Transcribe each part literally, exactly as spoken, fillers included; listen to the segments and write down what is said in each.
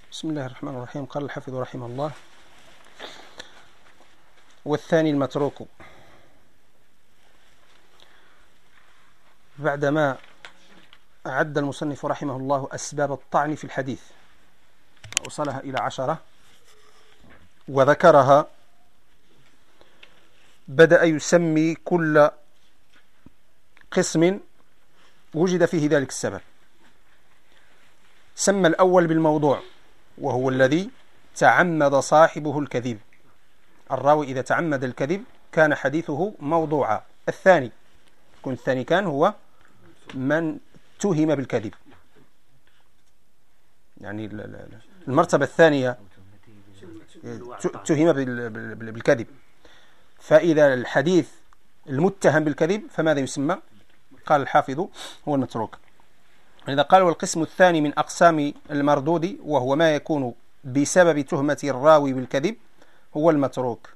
بسم الله الرحمن الرحيم. قال الحافظ رحمه الله: والثاني المتروك. بعدما أعد المصنف رحمه الله أسباب الطعن في الحديث وصلها إلى عشرة وذكرها، بدأ يسمي كل قسم وجد فيه ذلك السبب. سمى الأول بالموضوع، وهو الذي تعمد صاحبه الكذب. الراوي إذا تعمد الكذب كان حديثه موضوعا. الثاني يكون الثاني كان هو من اتهم بالكذب، يعني المرتبة الثانية اتهم بالكذب. فإذا الحديث المتهم بالكذب فماذا يسمى؟ قال الحافظ هو المتروك. إذا قال والقسم الثاني من أقسام المردود، وهو ما يكون بسبب تهمة الراوي بالكذب، هو المتروك.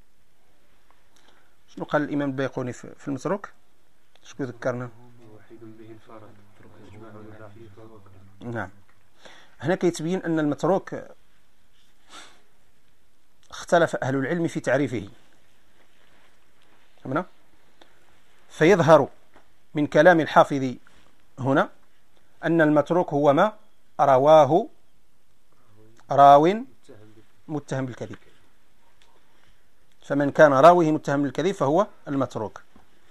شنو قال الإمام البيقوني في المتروك؟ شكو ذكرنا؟ نعم. هنا كيتبين أن المتروك اختلف أهل العلم في تعريفه. فهمنا؟ فيظهر من كلام الحافظ هنا أن المتروك هو ما رواه راو متهم بالكذب. فمن كان راويه متهم بالكذب فهو المتروك.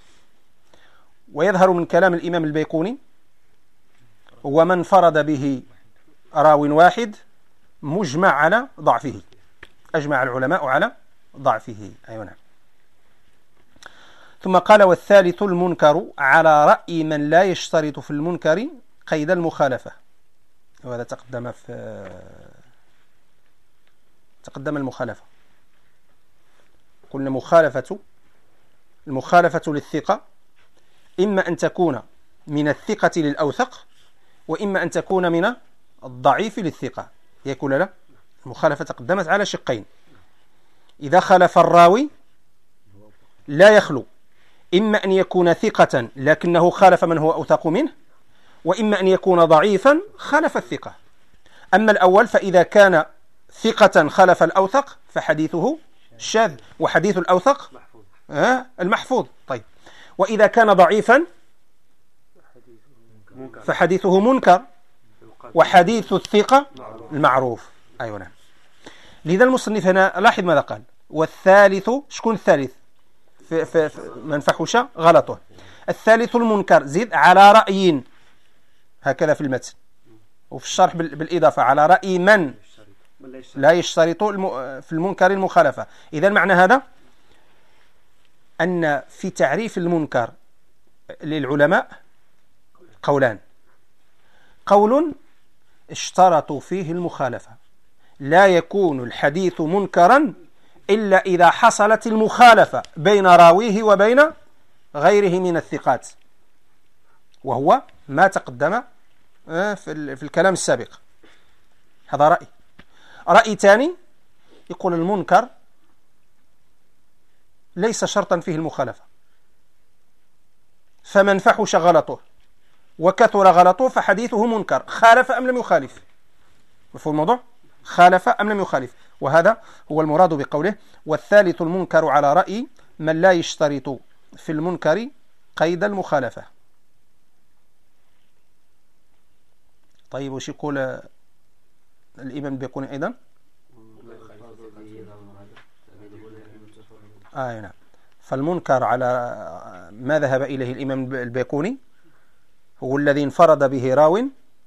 ويظهر من كلام الإمام البيقوني هو من فرد به راو واحد مجمع على ضعفه، أجمع العلماء على ضعفه. أيوة نعم. ثم قال والثالث المنكر على رأي من لا يشترط في المنكر قيد المخالفة. وهذا تقدم في تقدم المخالفة. قلنا مخالفة المخالفة للثقة إما أن تكون من الثقة للأوثق، وإما أن تكون من الضعيف للثقة. يقول لا، المخالفة تقدمت على شقين. إذا خالف الراوي لا يخلو إما أن يكون ثقة لكنه خالف من هو أوثق منه، وإما أن يكون ضعيفا خالف الثقة. أما الأول فإذا كان ثقة خالف الأوثق فحديثه شاذ، وحديث الأوثق آه المحفوظ. طيب، وإذا كان ضعيفا فحديثه منكر، وحديث الثقة المعروف. أيوة نعم. لذا المصنف هنا لاحظ ماذا قال: والثالث. شكون الثالث؟ في في في من فحش غلطه. الثالث المنكر، زيد على رأي، هكذا في المتن وفي الشرح بالإضافة، على رأي من لا يشترط في المنكر المخالفة. إذا معنى هذا أن في تعريف المنكر للعلماء قولان. قول اشترطوا فيه المخالفة، لا يكون الحديث منكرا إلا إذا حصلت المخالفة بين راويه وبين غيره من الثقات، وهو ما تقدم في الكلام السابق. هذا رأي. رأي ثاني يقول المنكر ليس شرطا فيه المخالفة، فمن فحش غلطه وكثر غلطه فحديثه منكر، خالف أم لم يخالف. مفهوم الموضوع؟ خالف أم لم يخالف. وهذا هو المراد بقوله والثالث المنكر على رأي من لا يشترط في المنكر قيد المخالفة. طيب، وش يقول الإمام البيقوني أيضا؟ آه نعم. فالمنكر على ما ذهب إليه الإمام البيقوني هو الذي انفرد به راو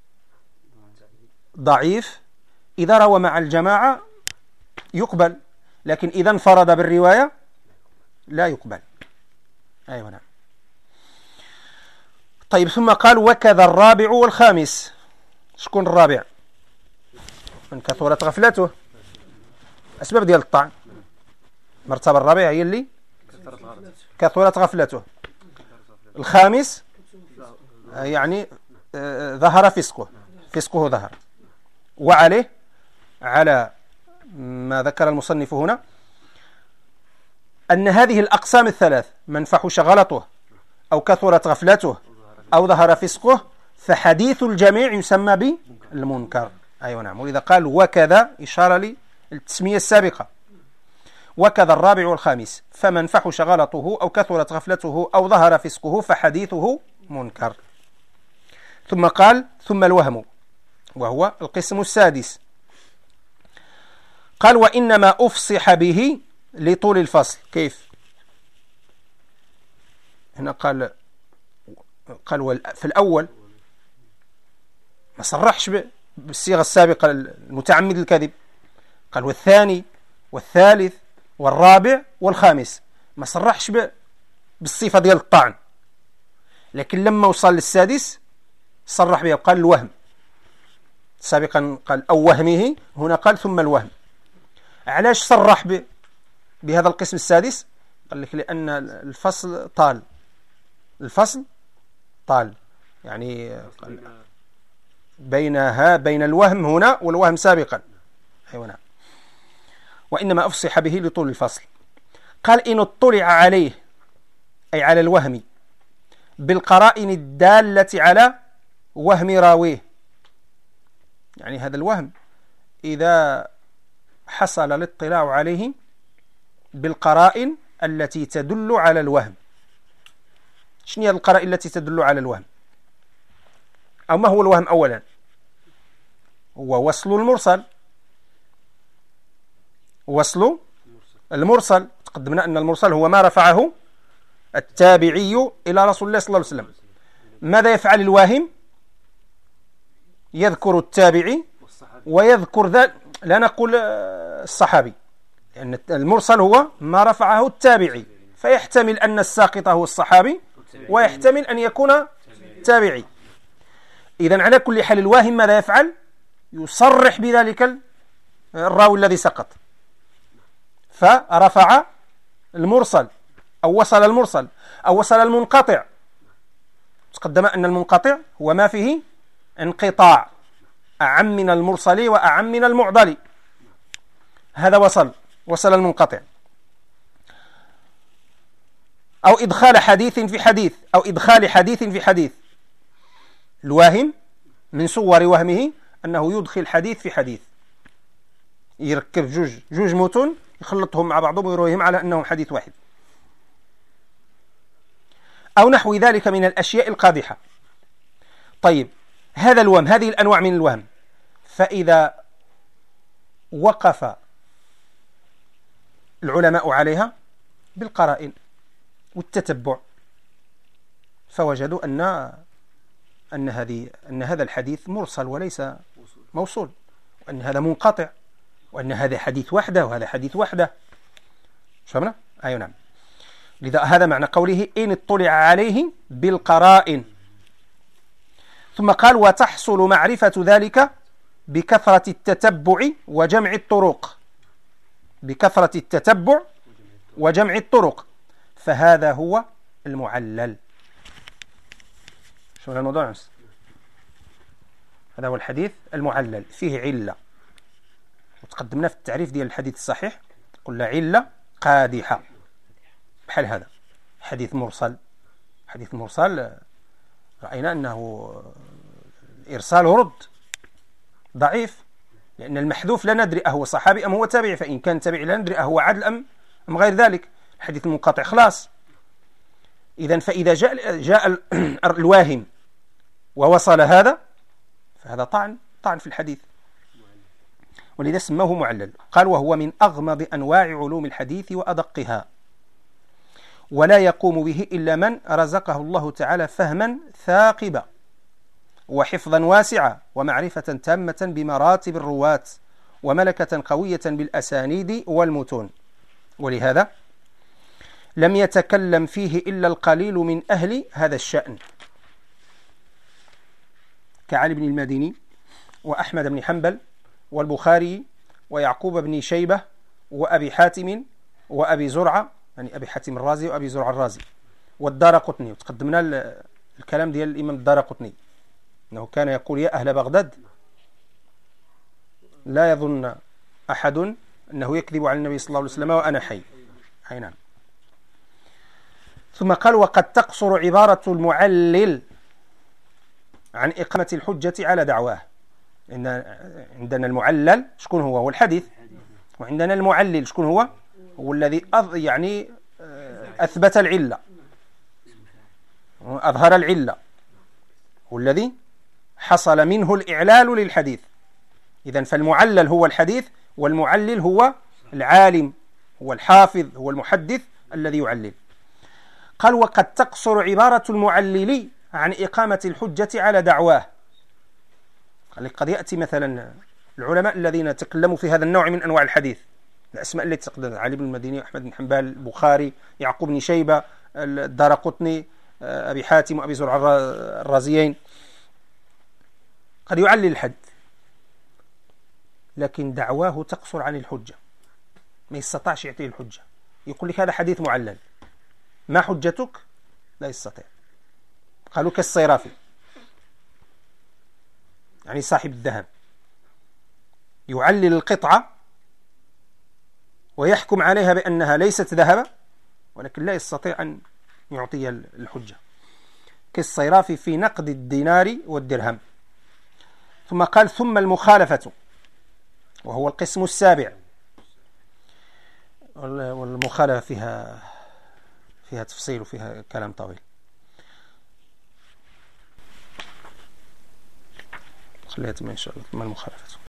ضعيف، إذا روى مع الجماعة يقبل، لكن إذا انفرد بالرواية لا يقبل. أيوة نعم. طيب، ثم قال وكذا الرابع والخامس. شكون الرابع؟ من كثرت غفلته. أسباب ديال الطعن. المرتبة الرابعة هي اللي كثرت غفلته. الخامس يعني ظهر فسقه، فسقه ظهر. وعليه على ما ذكر المصنف هنا أن هذه الأقسام الثلاث، من فحش غلطه أو كثرت غفلته أو ظهر فسقه، فحديث الجميع يسمى بالمنكر. أيوة نعم. ولذا قال وكذا إشارة للتسمية السابقة. وكذا الرابع والخامس، فمن فحش غلطه أو كثرت غفلته أو ظهر فسقه فحديثه منكر. ثم قال ثم الوهم، وهو القسم السادس. قال وإنما أفصح به لطول الفصل. كيف؟ هنا قال قال في الأول ما صرحش بالصيغة السابقة المتعمد الكذب، قال والثاني والثالث والرابع والخامس، ما صرحش بالصفة ديال الطعن، لكن لما وصل للسادس صرح بها وقال الوهم. سابقا قال أو وهمه، هنا قال ثم الوهم. علاش صرح ب... بهذا القسم السادس؟ قال لك لأن الفصل طال، الفصل طال يعني بينها بين الوهم هنا والوهم سابقا. أيوة نعم. وإنما أفصح به لطول الفصل. قال إن اطلع عليه أي على الوهم بالقرائن الدالة على وهم راويه، يعني هذا الوهم إذا حصل الاطلاع عليه بالقرائن التي تدل على الوهم. شنو هي القرائن التي تدل على الوهم؟ أو ما هو الوهم أولا؟ هو وصل المرسل، وصل المرسل. تقدمنا أن المرسل هو ما رفعه التابعي إلى رسول الله صلى الله عليه وسلم. ماذا يفعل الواهم؟ يذكر التابعي ويذكر ذا، لا نقول الصحابي، لأن المرسل هو ما رفعه التابعي، فيحتمل أن الساقط هو الصحابي ويحتمل أن يكون تابعي. إذن على كل حال الواهم ماذا يفعل؟ يصرح بذلك الراوي الذي سقط، فرفع المرسل أو وصل المرسل أو وصل المنقطع. تقدم أن المنقطع هو ما فيه انقطاع، أعم من المرسل وأعم من المعضل. هذا وصل وصل المنقطع. أو إدخال حديث في حديث، أو إدخال حديث في حديث. الواهم من صور وهمه أنه يدخل حديث في حديث، يركب جوج جوج متون يخلطهم مع بعضهم ويرويهم على أنهم حديث واحد، أو نحو ذلك من الأشياء القادحة. طيب هذا الوهم، هذه الأنواع من الوهم، فإذا وقف العلماء عليها بالقرائن والتتبع فوجدوا أن أن هذه أن هذا الحديث مرسل وليس موصول، وأن هذا منقطع، وأن هذا حديث وحده وهذا حديث وحده. فهمنا؟ أيوة نعم. لذا هذا معنى قوله إن اطلع عليه بالقرائن. ثم قال وتحصل معرفة ذلك بكثرة التتبع وجمع الطرق، بكثرة التتبع وجمع الطرق، فهذا هو المعلل. شو الموضوع نفسه؟ هذا هو الحديث المعلل، فيه علة. وتقدمنا في التعريف ديال الحديث الصحيح قلنا علة قادحة، بحال هذا حديث مرسل. حديث مرسل رأينا أنه إرسال رد ضعيف، لأن المحذوف لا ندري أهو صحابي أم هو تابعي، فإن كان تابعي لا ندري أهو عدل أم أم غير ذلك. الحديث المنقطع خلاص. إذن فإذا جاء جاء الواهم ووصل هذا فهذا طعن طعن في الحديث، ولذا سماه معلل. قال وهو من أغمض أنواع علوم الحديث وأدقها، ولا يقوم به إلا من رزقه الله تعالى فهما ثاقبا وحفظا واسعا ومعرفة تامة بمراتب الرواة وملكة قوية بالأسانيد والمتون. ولهذا لم يتكلم فيه إلا القليل من أهل هذا الشأن كعلي بن المديني وأحمد بن حنبل والبخاري ويعقوب بن شيبة وأبي حاتم وأبي زرعة، يعني أبي حاتم الرازي وأبي زرعة الرازي والدارقطني. وتقدمنا الكلام ديال الإمام الدارقطني أنه كان يقول يا أهل بغداد لا يظن أحد أنه يكذب على النبي صلى الله عليه وسلم وأنا حي. أي نعم. ثم قال وقد تقصر عبارة المعلل عن إقامة الحجة على دعواه. إن عندنا المعلل شكون هو؟ هو الحديث. وعندنا المعلل شكون هو؟ هو الذي أض يعني أثبت العلة، أظهر العلة، والذي حصل منه الإعلال للحديث. إذن فالمعلل هو الحديث، والمعلل هو العالم، هو الحافظ، هو المحدث الذي يعلل. قال: وقد تقصر عبارة المعلل عن إقامة الحجة على دعواه. قد يأتي مثلا العلماء الذين تكلموا في هذا النوع من أنواع الحديث، الأسماء التي تقدم: علي بن المديني، أحمد بن حنبل، البخاري، يعقوب بن شيبة، الدارقطني، أبي حاتم وأبي زرع الرازيين. قد يعلل الحد، لكن دعواه تقصر عن الحجة، ما يستطيعش يعطيه الحجة. يقول لك هذا حديث معلل، ما حجتك؟ لا يستطيع. قالوا كالصيرافي، يعني صاحب الذهب، يعلل القطعة ويحكم عليها بأنها ليست ذهبا، ولكن لا يستطيع أن يعطي الحجة. كالصيرافي في نقد الدينار والدرهم. ثم قال: ثم المخالفة، وهو القسم السابع. والمخالفة فيها فيها تفصيل وفيها كلام طويل. خليها إن شاء الله. ثم المخالفة.